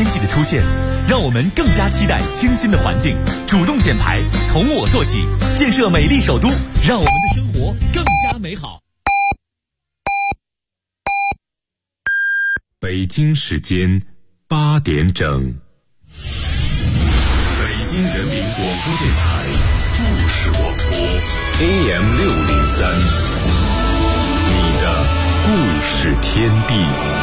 天气的出现，让我们更加期待清新的环境，主动减排，从我做起，建设美丽首都，让我们的生活更加美好。 北京时间8点整，北京人民广播电台故事广播 AM603，你的故事天地。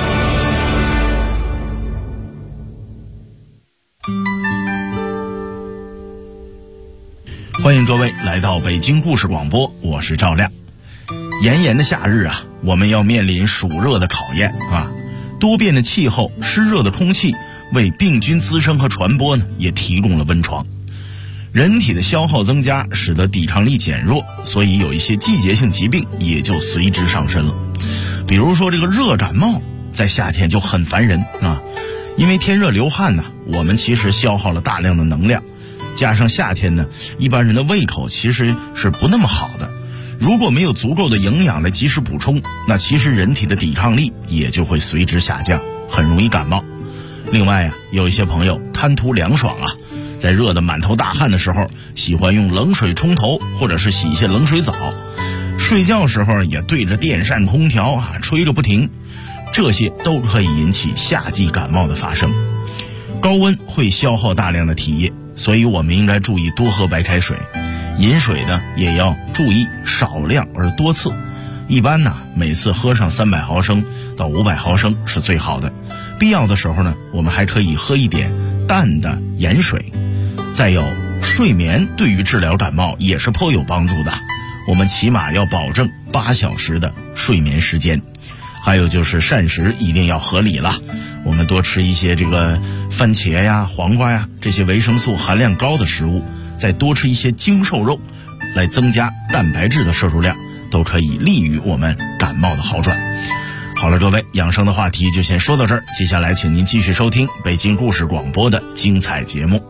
欢迎各位来到北京故事广播，我是赵亮。炎炎的夏日啊，我们要面临暑热的考验啊。多变的气候、湿热的空气为病菌滋生和传播呢，也提供了温床。人体的消耗增加，使得抵抗力减弱，所以有一些季节性疾病也就随之上身了。比如说这个热感冒，在夏天就很烦人啊，因为天热流汗呢，我们其实消耗了大量的能量，加上夏天呢，一般人的胃口其实是不那么好的。如果没有足够的营养来及时补充，那其实人体的抵抗力也就会随之下降，很容易感冒。另外啊，有一些朋友贪图凉爽啊，在热得满头大汗的时候，喜欢用冷水冲头，或者是洗一些冷水澡。睡觉时候也对着电扇空调啊吹个不停，这些都可以引起夏季感冒的发生。高温会消耗大量的体液，所以我们应该注意多喝白开水。饮水呢也要注意少量而多次，一般呢每次喝上300毫升到500毫升是最好的。必要的时候呢，我们还可以喝一点淡的盐水。再有，睡眠对于治疗感冒也是颇有帮助的，我们起码要保证8小时的睡眠时间。还有就是膳食一定要合理了，我们多吃一些这个番茄呀、黄瓜呀这些维生素含量高的食物，再多吃一些精瘦肉，来增加蛋白质的摄入量，都可以利于我们感冒的好转。好了，各位，养生的话题就先说到这儿，接下来请您继续收听北京故事广播的精彩节目。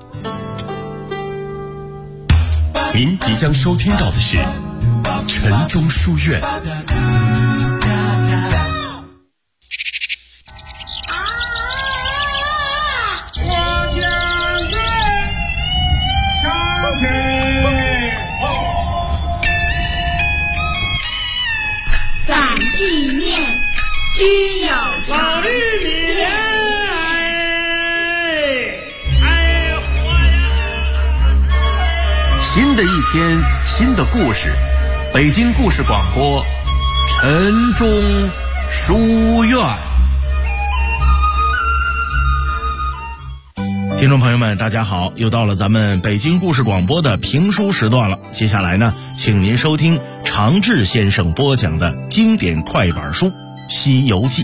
您即将收听到的是晨钟书院。 新的一天，新的故事，北京故事广播，晨钟书院。 听众朋友们，大家好，又到了咱们北京故事广播的评书时段了。接下来呢，请您收听常志先生播讲的经典快板书《西游记》。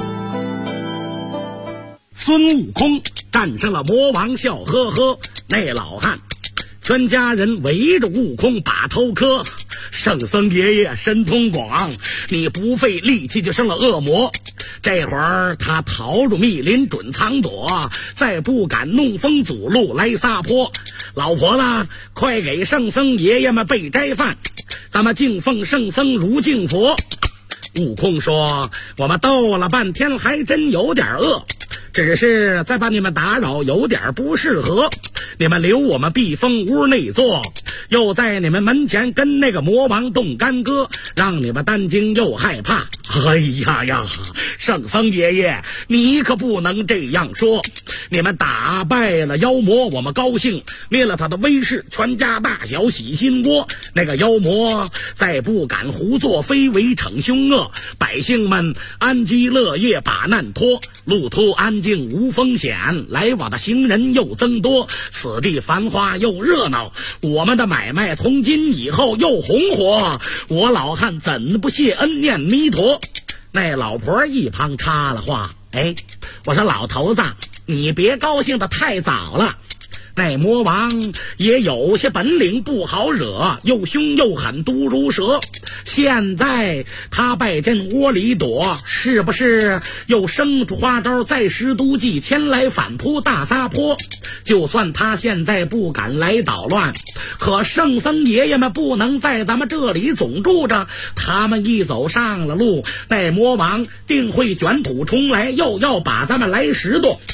孙悟空战胜了魔王笑呵呵，那老汉全家人围着悟空把头磕。圣僧爷爷神通广，你不费力气就生了恶魔。这会儿他逃入密林准藏躲，再不敢弄风阻路来撒泼。老婆子，快给圣僧爷爷们备斋饭，咱们敬奉圣僧如敬佛。悟空说，我们斗了半天还真有点饿，只是再把你们打扰有点不适合，你们留我们避风屋内坐，又在你们门前跟那个魔王动干戈，让你们担惊又害怕。哎呀呀，圣僧爷爷，你可不能这样说，你们打败了妖魔我们高兴，灭了他的威势，全家大小喜心窝。那个妖魔再不敢胡作非为逞凶恶，百姓们安居乐业把难脱，路途安静无风险，来往的行人又增多，此地繁华又热闹，我们的买卖从今以后又红火，我老汉怎不谢恩念弥陀。那老婆一旁插了话，我说老头子，你别高兴得太早了，那魔王也有些本领不好惹，又凶又狠，毒如蛇。现在他败阵窝里躲，是不是又生出花招，再施毒计，前来反扑大撒泼？就算他现在不敢来捣乱，可圣僧爷爷们不能在咱们这里总住着，他们一走上了路，那魔王定会卷土重来，又要把咱们来拾掇。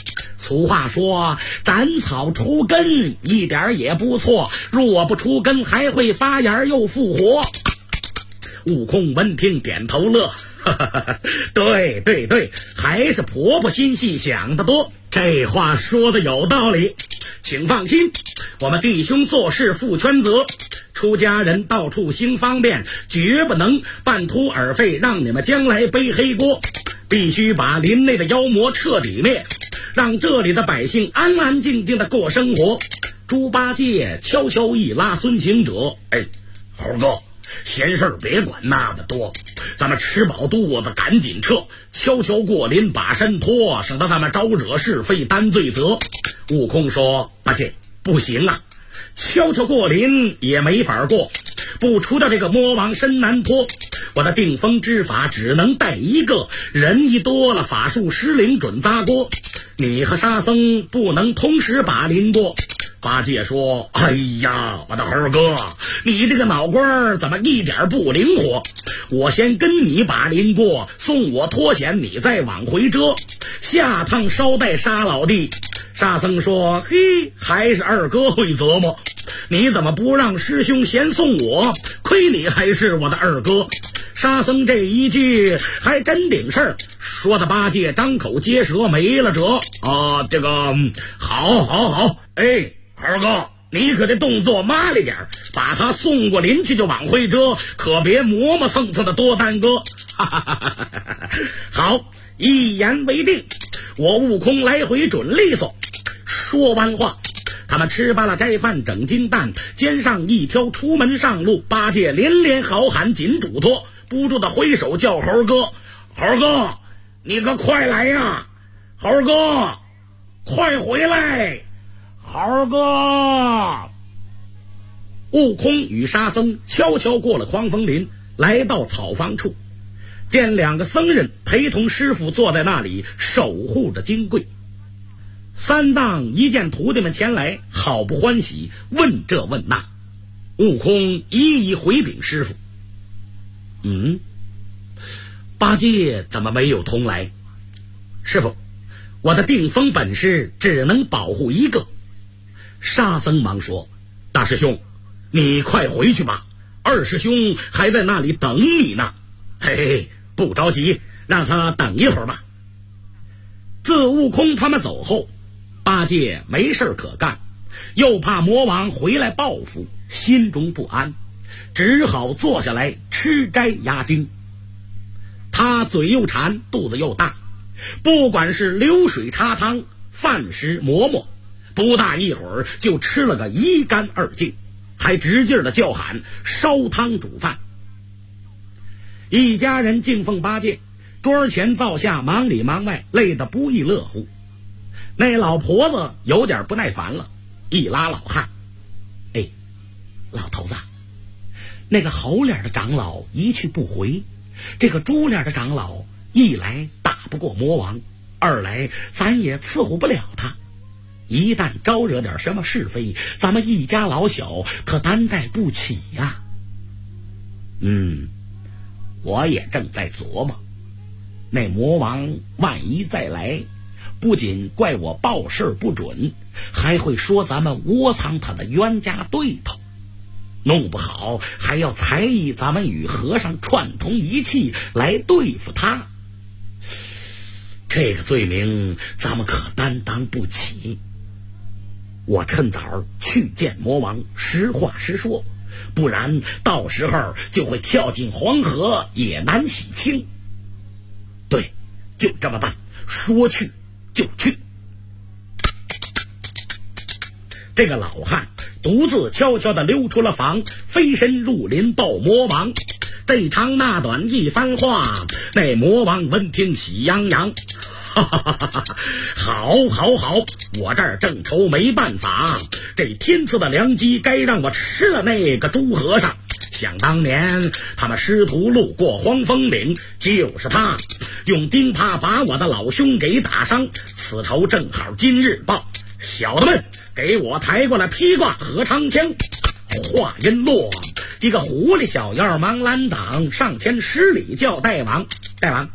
俗话说，斩草除根一点也不错，若不除根还会发芽又复活。悟空闻听点头乐，对对对，还是婆婆心细想得多，这话说的有道理。请放心，我们弟兄做事负全责，出家人到处兴方便，绝不能半途而废，让你们将来背黑锅。必须把林内的妖魔彻底灭，让这里的百姓安安静静的过生活。猪八戒悄悄一拉孙行者，猴哥，闲事别管那么多，咱们吃饱肚子赶紧撤，悄悄过林把身脱，省得咱们招惹是非担罪责。悟空说，八戒不行啊，悄悄过林也没法过，不除掉这个魔王身难脱。我的定风之法只能带一个，人一多了法术失灵准砸锅，你和沙僧不能同时把林过。八戒说，哎呀，我的猴哥，你这个脑瓜怎么一点不灵活？我先跟你把林过，送我脱险，你再往回遮，下趟捎带沙老弟。沙僧说，嘿，还是二哥会琢磨，你怎么不让师兄先送我？亏你还是我的二哥。沙僧这一句还真顶事儿，说的八戒张口结舌没了辙啊！这个好，猴哥，你可得动作麻利点，把他送过林去就往回遮，可别磨磨蹭蹭的多耽搁。好，一言为定，我悟空来回准利索。说完话，他们吃罢了斋饭整金蛋，肩上一挑出门上路。八戒连连好喊紧嘱托，不住的挥手叫猴哥，猴哥你可快来呀，猴哥快回来，猴哥。悟空与沙僧悄悄过了狂风林，来到草房处，见两个僧人陪同师傅坐在那里守护着金柜。三藏一见徒弟们前来，好不欢喜，问这问那。悟空一一回禀师傅，八戒怎么没有同来？师傅，我的定风本事只能保护一个。沙僧忙说，大师兄，你快回去吧，二师兄还在那里等你呢。嘿嘿，不着急，让他等一会儿吧。自悟空他们走后，八戒没事可干，又怕魔王回来报复，心中不安，只好坐下来吃斋压惊。他嘴又馋，肚子又大，不管是流水插汤，饭食馍馍，不大一会儿就吃了个一干二净，还直劲儿的叫喊烧汤煮饭。一家人敬奉八戒，桌前灶下忙里忙外，累得不亦乐乎。那老婆子有点不耐烦了，一拉老汉，老头子，那个猴脸的长老一去不回，这个猪脸的长老一来打不过魔王，二来咱也伺候不了他，一旦招惹点什么是非，咱们一家老小可担待不起呀。我也正在琢磨，那魔王万一再来，不仅怪我报事不准，还会说咱们窝藏他的冤家对头，弄不好还要猜疑咱们与和尚串通一气来对付他。这个罪名咱们可担当不起。我趁早去见魔王，实话实说，不然到时候就会跳进黄河也难洗清。对，就这么办，说去就去。这个老汉独自悄悄地溜出了房，飞身入林斗魔王。这长那短一番话，那魔王闻听喜洋洋，好，我这儿正愁没办法，这天赐的良机该让我吃了那个猪和尚。想当年他们师徒路过荒风岭，就是他用钉耙把我的老兄给打伤，此仇正好今日报。小的们，给我抬过来披挂和长枪。话音落，一个狐狸小妖忙拦挡，上前施礼叫大王，大王，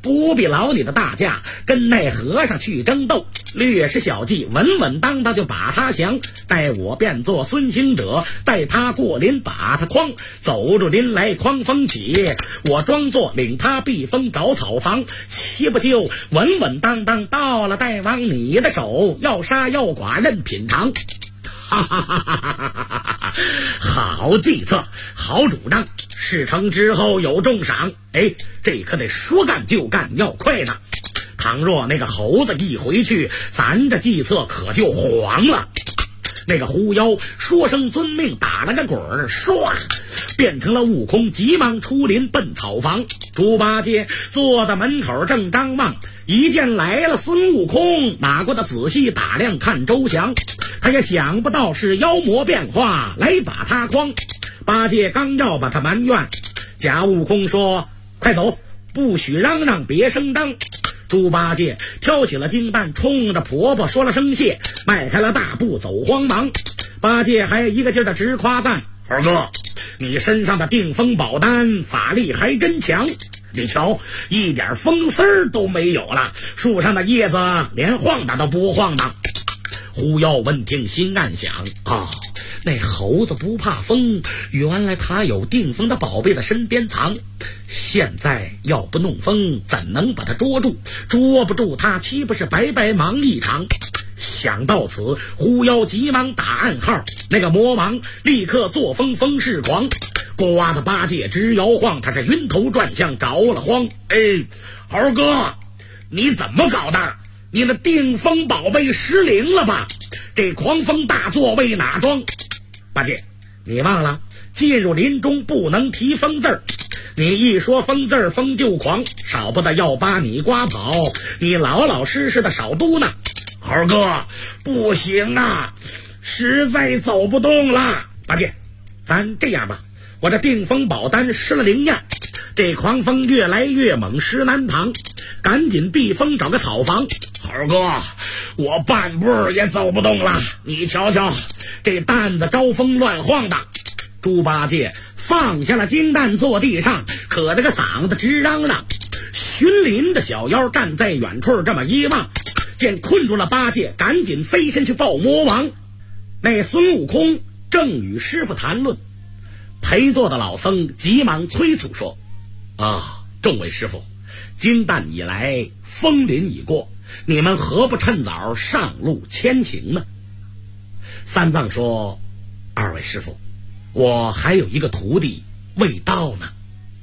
不必劳你的大驾跟那和尚去争斗，略施小计，稳稳当当就把他降。待我变作孙行者，带他过林把他诓，走入林来狂风起，我装作领他避风找草房，岂不就稳稳当当到了大王你的手，要杀要剐任品尝。哈哈哈哈哈哈！好计策，好主张，事成之后有重赏。哎，这可得说干就干，要快呢。倘若那个猴子一回去，咱这计策可就黄了。那个狐妖说声遵命，打了个滚儿，唰变成了悟空，急忙出林奔草房。猪八戒坐在门口正张望，一见来了孙悟空，哪过得仔细打量看周详，他也想不到是妖魔变化来把他诓。八戒刚要把他埋怨，假悟空说：“快走，不许嚷嚷，别声张。”猪八戒挑起了金蛋，冲着婆婆说了声谢，迈开了大步走慌忙。八戒还一个劲儿的直夸赞：“猴哥，你身上的定风宝丹法力还真强，你瞧，一点风丝儿都没有了，树上的叶子连晃荡都不晃荡。”狐妖闻听心暗想：那猴子不怕风，原来他有定风的宝贝在身边藏，现在要不弄风，怎能把他捉住？捉不住他，岂不是白白忙一场？想到此，狐妖急忙打暗号，那个魔王立刻作风风势狂，刮的八戒直摇晃，他是晕头转向，着了慌。猴哥，你怎么搞的？你的定风宝贝失灵了吧？这狂风大作为哪桩？八戒，你忘了进入林中不能提风字儿，你一说风字儿，风就狂，少不得要把你刮跑，你老老实实的少嘟囔。猴哥，不行啊，实在走不动了。八戒，咱这样吧，我这定风宝丹失了灵验，这狂风越来越猛，实难挡，赶紧避风找个草房。猴哥，我半步也走不动了，你瞧瞧这担子招风乱晃的。猪八戒放下了金蛋，坐地上可这个嗓子直嚷嚷。巡林的小妖站在远处这么一望，见困住了八戒，赶紧飞身去报魔王。那孙悟空正与师傅谈论，陪坐的老僧急忙催促说：众位师傅，金蛋已来，风林已过，你们何不趁早上路牵行呢？三藏说：二位师傅，我还有一个徒弟未到呢。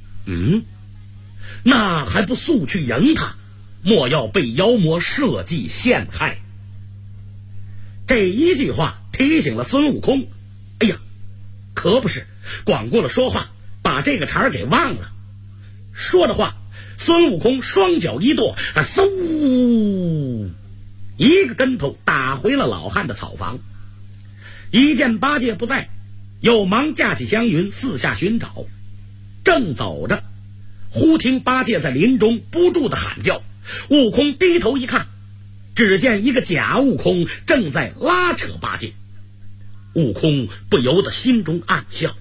那还不速去迎他，莫要被妖魔设计陷害。这一句话提醒了孙悟空，哎呀，可不是，光顾了说话，把这个茬给忘了。说的话，孙悟空双脚一跺，嗖，一个跟头打回了老汉的草房。一见八戒不在，又忙架起祥云四下寻找。正走着，忽听八戒在林中不住的喊叫。悟空低头一看，只见一个假悟空正在拉扯八戒。悟空不由得心中暗笑，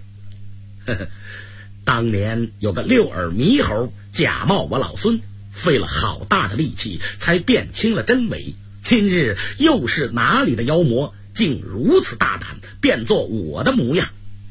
当年有个六耳猕猴假冒我老孙，费了好大的力气才辨清了真伪，今日又是哪里的妖魔，竟如此大胆，变作我的模样。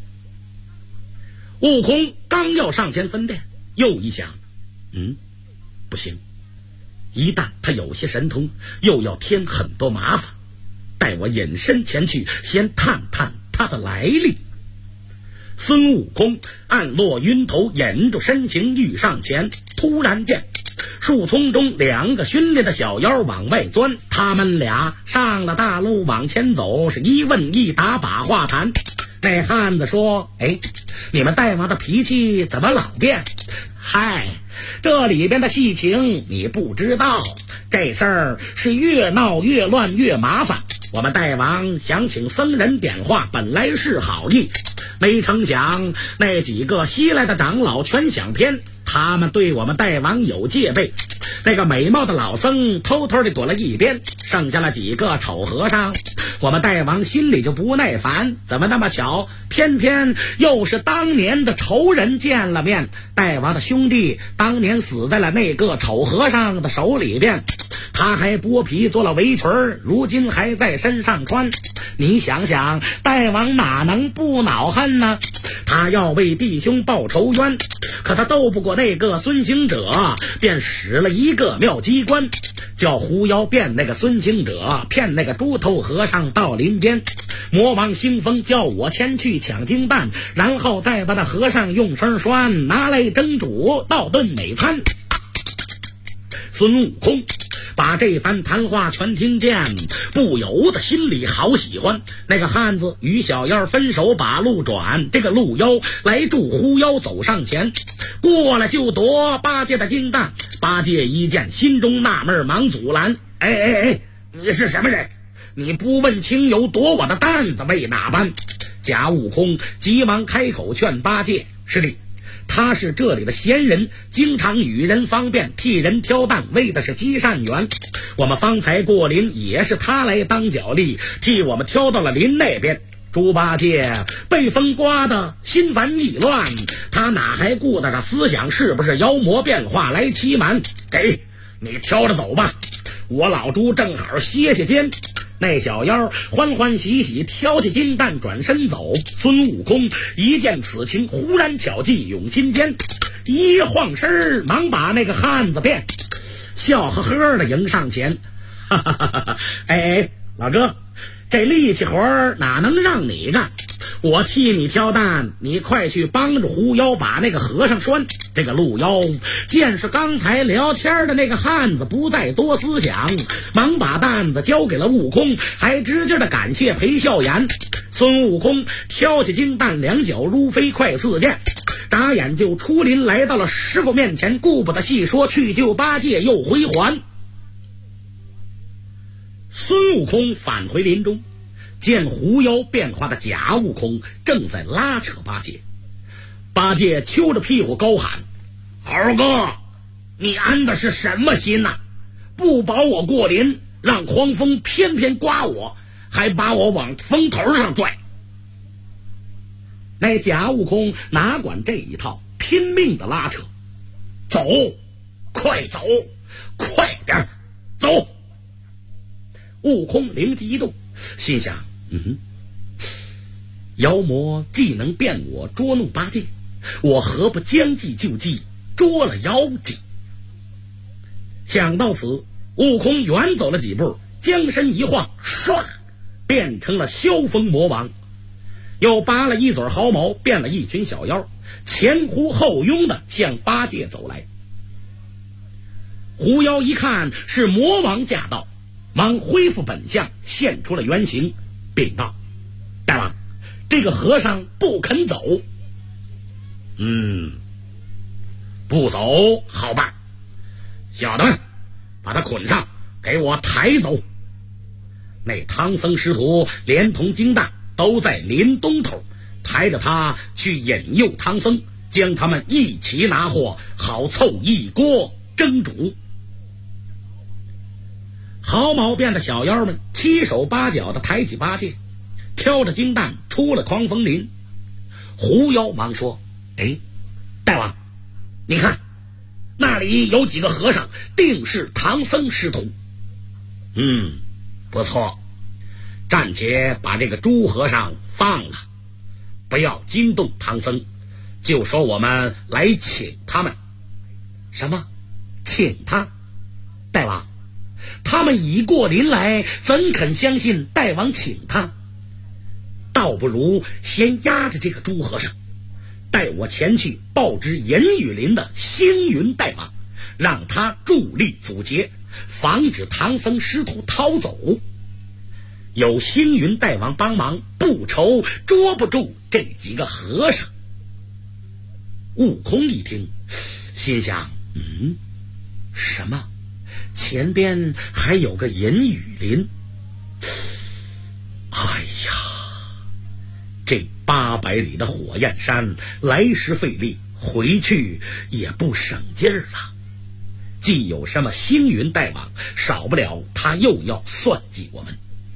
悟空刚要上前分辨，又一想，不行，一旦他有些神通，又要添很多麻烦，待我隐身前去，先探探他的来历。孙悟空暗落晕头，掩住身形欲上前，突然间树丛中两个训练的小妖往外钻，他们俩上了大路往前走，是一问一答把话谈。那汉子说：你们大王的脾气怎么老变？嗨，这里边的细情你不知道，这事儿是越闹越乱越麻烦。我们大王想请僧人点化，本来是好意，没成想那几个西来的长老全想偏， 他们对我们大王有戒备。那个美貌的老僧偷偷地躲了一边，剩下了几个丑和尚。我们大王心里就不耐烦，怎么那么巧，偏偏又是当年的仇人见了面。大王的兄弟当年死在了那个丑和尚的手里边，他还剥皮做了围裙，如今还在身上穿。你想想，大王哪能不恼恨呢？他要为弟兄报仇冤，可他斗不过那个孙行者，便使了一个妙机关，叫狐妖变那个孙行者，骗那个猪头和尚到林间。魔王兴风叫我前去抢金蛋，然后再把那和尚用生栓拿来蒸煮，倒顿美餐。孙悟空把这番谈话全听见，不由得心里好喜欢。那个汉子与小妖分手把路转，这个路妖来助狐妖走上前，过来就夺八戒的金蛋。八戒一见心中纳闷，忙阻拦：哎，你是什么人？你不问清由夺我的担子为哪般？假悟空急忙开口劝八戒：师弟，他是这里的闲人，经常与人方便，替人挑担，为的是积善缘。我们方才过林，也是他来当脚力，替我们挑到了林那边。猪八戒被风刮得心烦意乱，他哪还顾得着思想是不是妖魔变化来欺瞒？给你挑着走吧，我老猪正好歇歇肩。那小妖欢欢喜喜挑起金蛋转身走。孙悟空一见此情，忽然巧计涌心间，一晃身忙把那个汉子变，笑呵呵的迎上前。哈哈哈哈！哎，老哥，这力气活哪能让你干？我替你挑担，你快去帮着狐妖把那个和尚拴。这个路妖见是刚才聊天的那个汉子，不再多思想，忙把担子交给了悟空，还直接的感谢裴笑颜。孙悟空挑起金担，两脚如飞快似箭，眨眼就出林，来到了师傅面前，顾不得细说，去救八戒又回还。孙悟空返回林中，见狐妖变化的假悟空正在拉扯八戒。八戒揪着屁股高喊：猴哥，你安的是什么心呐？不保我过林，让狂风偏偏刮我，还把我往风头上拽。那假悟空哪管这一套，拼命的拉扯。走，快走，快点走。悟空灵机一动，心想：妖魔既能变我捉弄八戒，我何不将计就计，捉了妖精？想到此，悟空远走了几步，将身一晃，唰，变成了萧峰魔王，又拔了一嘴毫毛，变了一群小妖，前呼后拥的向八戒走来。狐妖一看是魔王驾到，忙恢复本相，现出了原形，禀道：大王，这个和尚不肯走。不走好办，小的们把他捆上，给我抬走。那唐僧师徒连同金蛋都在林东头，抬着他去引诱唐僧，将他们一起拿获，好凑一锅蒸煮。毫毛变的小妖们七手八脚的抬起八戒，挑着金蛋出了狂风林。狐妖忙说：大王，你看那里有几个和尚，定是唐僧师徒。不错，暂且把这个猪和尚放了，不要惊动唐僧，就说我们来请他们。什么？请他？大王，他们已过林来，怎肯相信大王请他？倒不如先压着这个猪和尚，带我前去报知银雨林的星云大王，让他助力阻截，防止唐僧师徒逃走。有星云大王帮忙，不愁捉不住这几个和尚。悟空一听，心想：什么？前边还有个银雨林？哎呀，这800里的火焰山来时费力， 回去也不省劲儿了。既有什么星云带往，少不了他又要算计我们。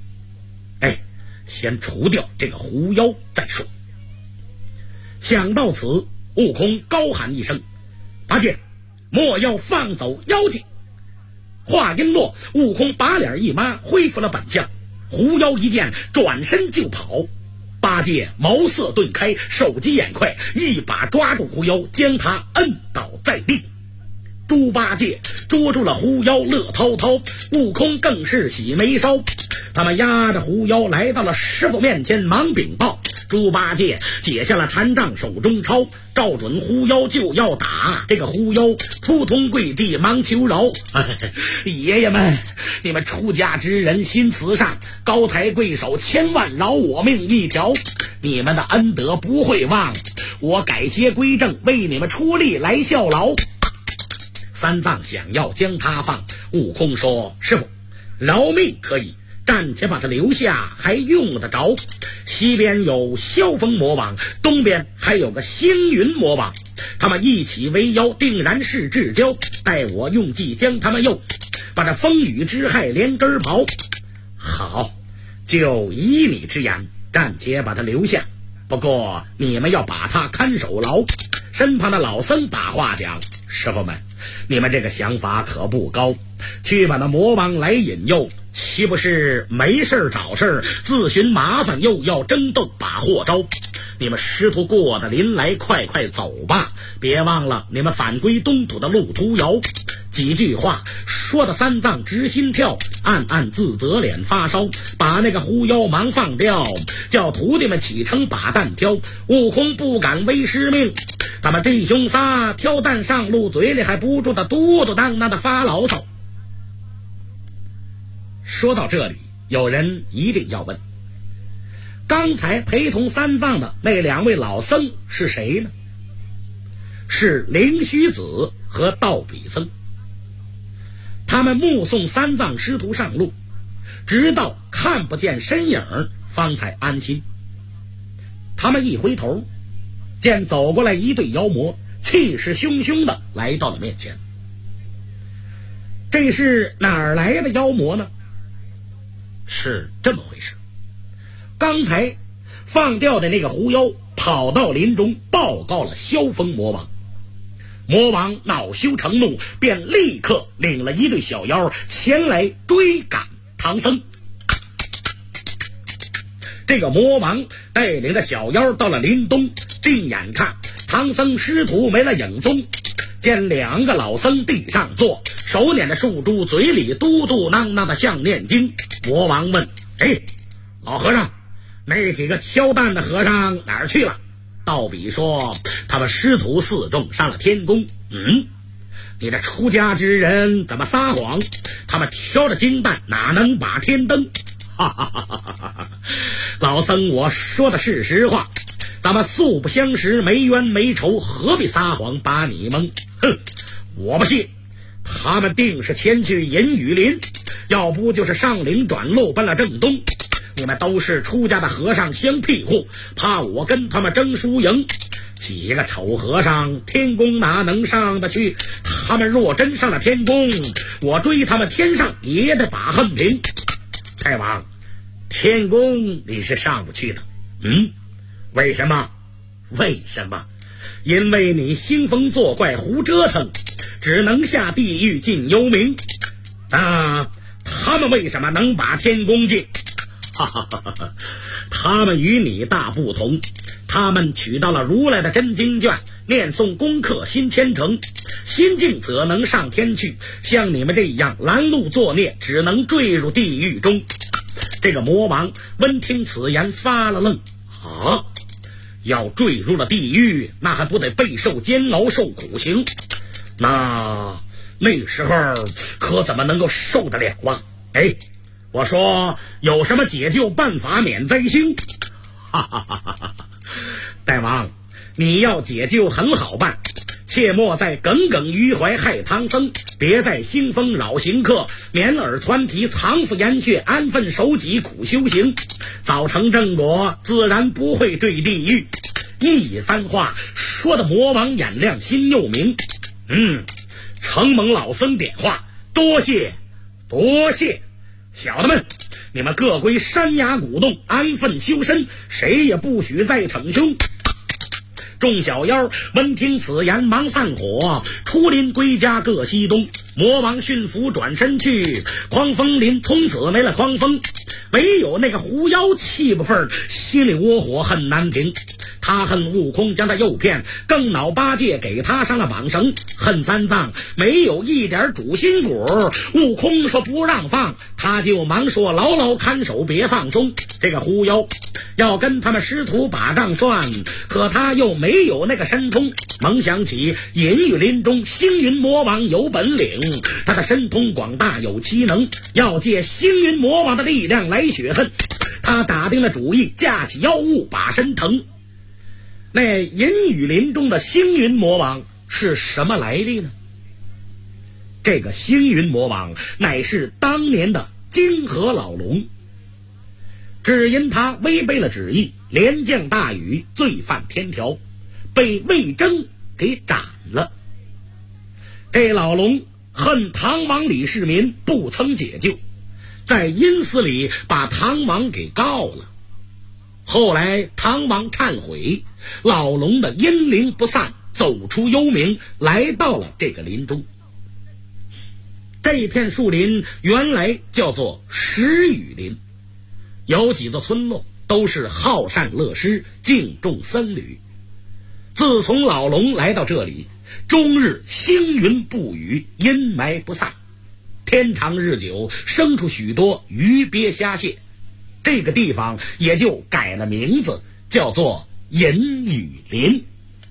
先除掉这个狐妖再说。想到此，悟空高喊一声：“八戒，莫要放走妖精！”话音落，悟空把脸一抹，恢复了本相。狐妖一见，转身就跑。八戒茅塞顿开，手疾眼快，一把抓住狐妖，将他摁倒在地。猪八戒捉住了狐妖乐滔滔，悟空更是喜眉梢。他们押着狐妖来到了师傅面前，忙禀报。猪八戒解下了禅杖，手中抄，照准狐妖就要打。这个狐妖扑通跪地，忙求饶：“爷爷们，你们出家之人心慈善，高抬贵手，千万饶我命一条。你们的恩德不会忘，我改邪归正，为你们出力来效劳。”三藏想要将他放，悟空说：“师傅，饶命可以，暂且把他留下，还用得着。西边有萧峰魔王，东边还有个星云魔王，他们一起为妖，定然是至交。待我用计将他们诱，把这风雨之害连根刨。”好，就依你之言，暂且把他留下。不过你们要把他看守牢。身旁的老僧把话讲：“师傅们，你们这个想法可不高，去把那魔王来引诱，岂不是没事找事，自寻麻烦，又要争斗把祸招？你们师徒过的临来，快快走吧，别忘了你们返归东土的路途遥。”几句话说的三藏直心跳，暗暗自责，脸发烧，把那个狐妖忙放掉，叫徒弟们启程把担挑。悟空不敢违师命，他们弟兄仨挑担上路，嘴里还不住的嘟嘟囔囔的发牢骚。说到这里，有人一定要问，刚才陪同三藏的那两位老僧是谁呢？是灵虚子和道比僧。他们目送三藏师徒上路，直到看不见身影，方才安心。他们一回头，见走过来一对妖魔，气势汹汹的来到了面前。这是哪儿来的妖魔呢？是这么回事，刚才放掉的那个狐妖跑到林中报告了萧峰魔王。魔王恼羞成怒，便立刻领了一队小妖前来追赶唐僧。这个魔王带领着小妖到了林东，定眼看唐僧师徒没了影踪，见两个老僧地上坐，手捻着树珠，嘴里嘟嘟囔囔的像念经。魔王问：“老和尚，那几个挑担的和尚哪儿去了？”道比说：“他们师徒四众上了天宫。”你这出家之人怎么撒谎？他们挑着金担哪能把天灯？哈哈哈哈哈哈！老僧，我说的是实话，咱们素不相识，没冤没仇，何必撒谎把你蒙？哼，我不信，他们定是前去银雨林，要不就是上岭转路奔了正东。你们都是出家的和尚相庇护，怕我跟他们争输赢。几个丑和尚，天宫哪能上得去？他们若真上了天宫，我追他们天上也得把恨平。大王，天宫你是上不去的。为什么？因为你兴风作怪，胡折腾，只能下地狱进幽冥。那他们为什么能把天宫进？他们与你大不同，他们取到了如来的真经卷，念诵功课新虔诚，心境则能上天去。像你们这样拦路作孽，只能坠入地狱中。这个魔王闻听此言发了愣，要坠入了地狱，那还不得备受煎熬，受苦刑？那时候可怎么能够受得了啊？我说有什么解救办法免灾星？大王，你要解救很好办，切莫再耿耿于怀害唐僧，别再兴风扰行客，免耳传啼，藏伏岩穴，安分守己，苦修行，早成正果，自然不会坠地狱。一番话说的魔王眼亮心又明。承蒙老僧点化，多谢多谢。小的们，你们各归山崖古洞安分修身，谁也不许再逞凶。众小妖闻听此言，忙散伙，出林归家各西东。魔王驯服转身去，狂风林从此没了狂风。唯有那个狐妖气不忿，心里窝火恨难平。他恨悟空将他诱骗，更恼八戒给他上了绑绳，恨三藏没有一点主心骨。悟空说不让放，他就忙说牢牢看守别放松。这个狐妖要跟他们师徒把账算，可他又没有那个神通。猛想起隐于林中星云魔王有本领，他的神通广大有奇能，要借星云魔王的力量来雪恨。他打定了主意，架起妖物把身腾。那隐于林中的星云魔王是什么来历呢？这个星云魔王乃是当年的泾河老龙，只因他违背了旨意，连降大雨，罪犯天条，被魏征给斩了。这老龙恨唐王李世民不曾解救，在阴司里把唐王给告了。后来唐王忏悔，老龙的阴灵不散，走出幽冥，来到了这个林中。这片树林原来叫做石雨林，有几座村落都是好善乐施，敬重僧侣。自从老龙来到这里，终日星云不雨，阴霾不散，天长日久，生出许多鱼鳖虾蟹。这个地方也就改了名字，叫做隐雨林。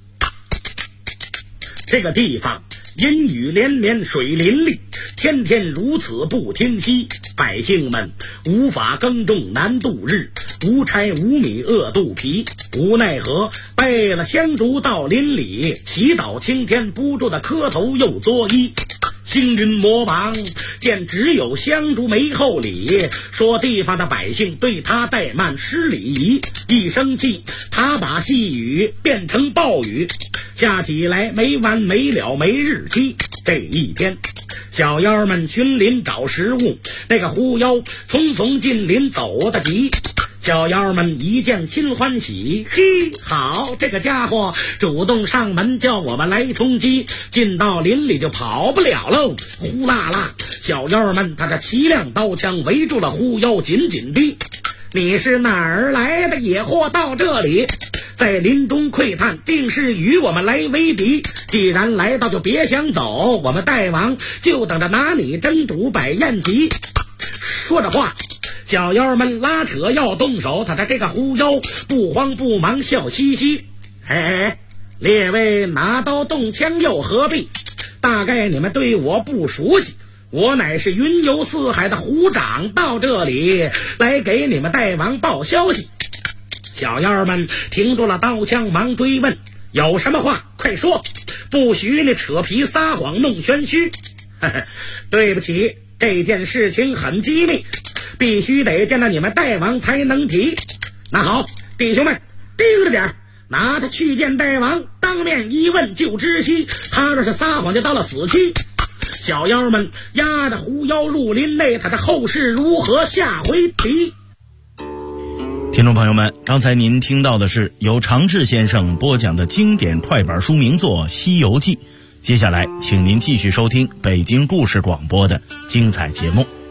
这个地方阴雨连连，水淋漓，天天如此不停息，百姓们无法耕种难度日，无柴无米饿肚皮，无奈何背了香烛到林里，祈祷青天不住的磕头又作揖。星云魔王见只有香烛没厚礼，说地方的百姓对他怠慢失礼仪，一生气他把细雨变成暴雨，下起来没完没了没日期。这一天小妖们巡林找食物，那个狐妖匆匆进林走得急，小妖们一见心欢喜，嘿，好，这个家伙主动上门叫我们来充饥，进到林里就跑不了喽。呼啦啦，小妖们他这齐亮刀枪围住了狐妖，紧紧的。你是哪儿来的野货到这里？在林中窥探，定是与我们来为敌。既然来到就别想走，我们大王就等着拿你蒸煮摆宴席。说着话，小妖们拉扯要动手，他的这个狐妖不慌不忙，笑嘻嘻。哎，列位拿刀动枪又何必？大概你们对我不熟悉，我乃是云游四海的狐长，到这里来给你们大王报消息。小妖们停住了刀枪，忙追问，有什么话快说，不许你扯皮撒谎弄玄虚。对不起，这件事情很机密，必须得见到你们大王才能提。那好，弟兄们盯着点，拿他去见大王，当面一问就知悉，他若是撒谎就到了死期。小妖们押着狐妖入林内，他的后事如何，下回提。 听众朋友们，刚才您听到的是由常志先生播讲的经典快板书名作《西游记》，接下来请您继续收听北京故事广播的精彩节目。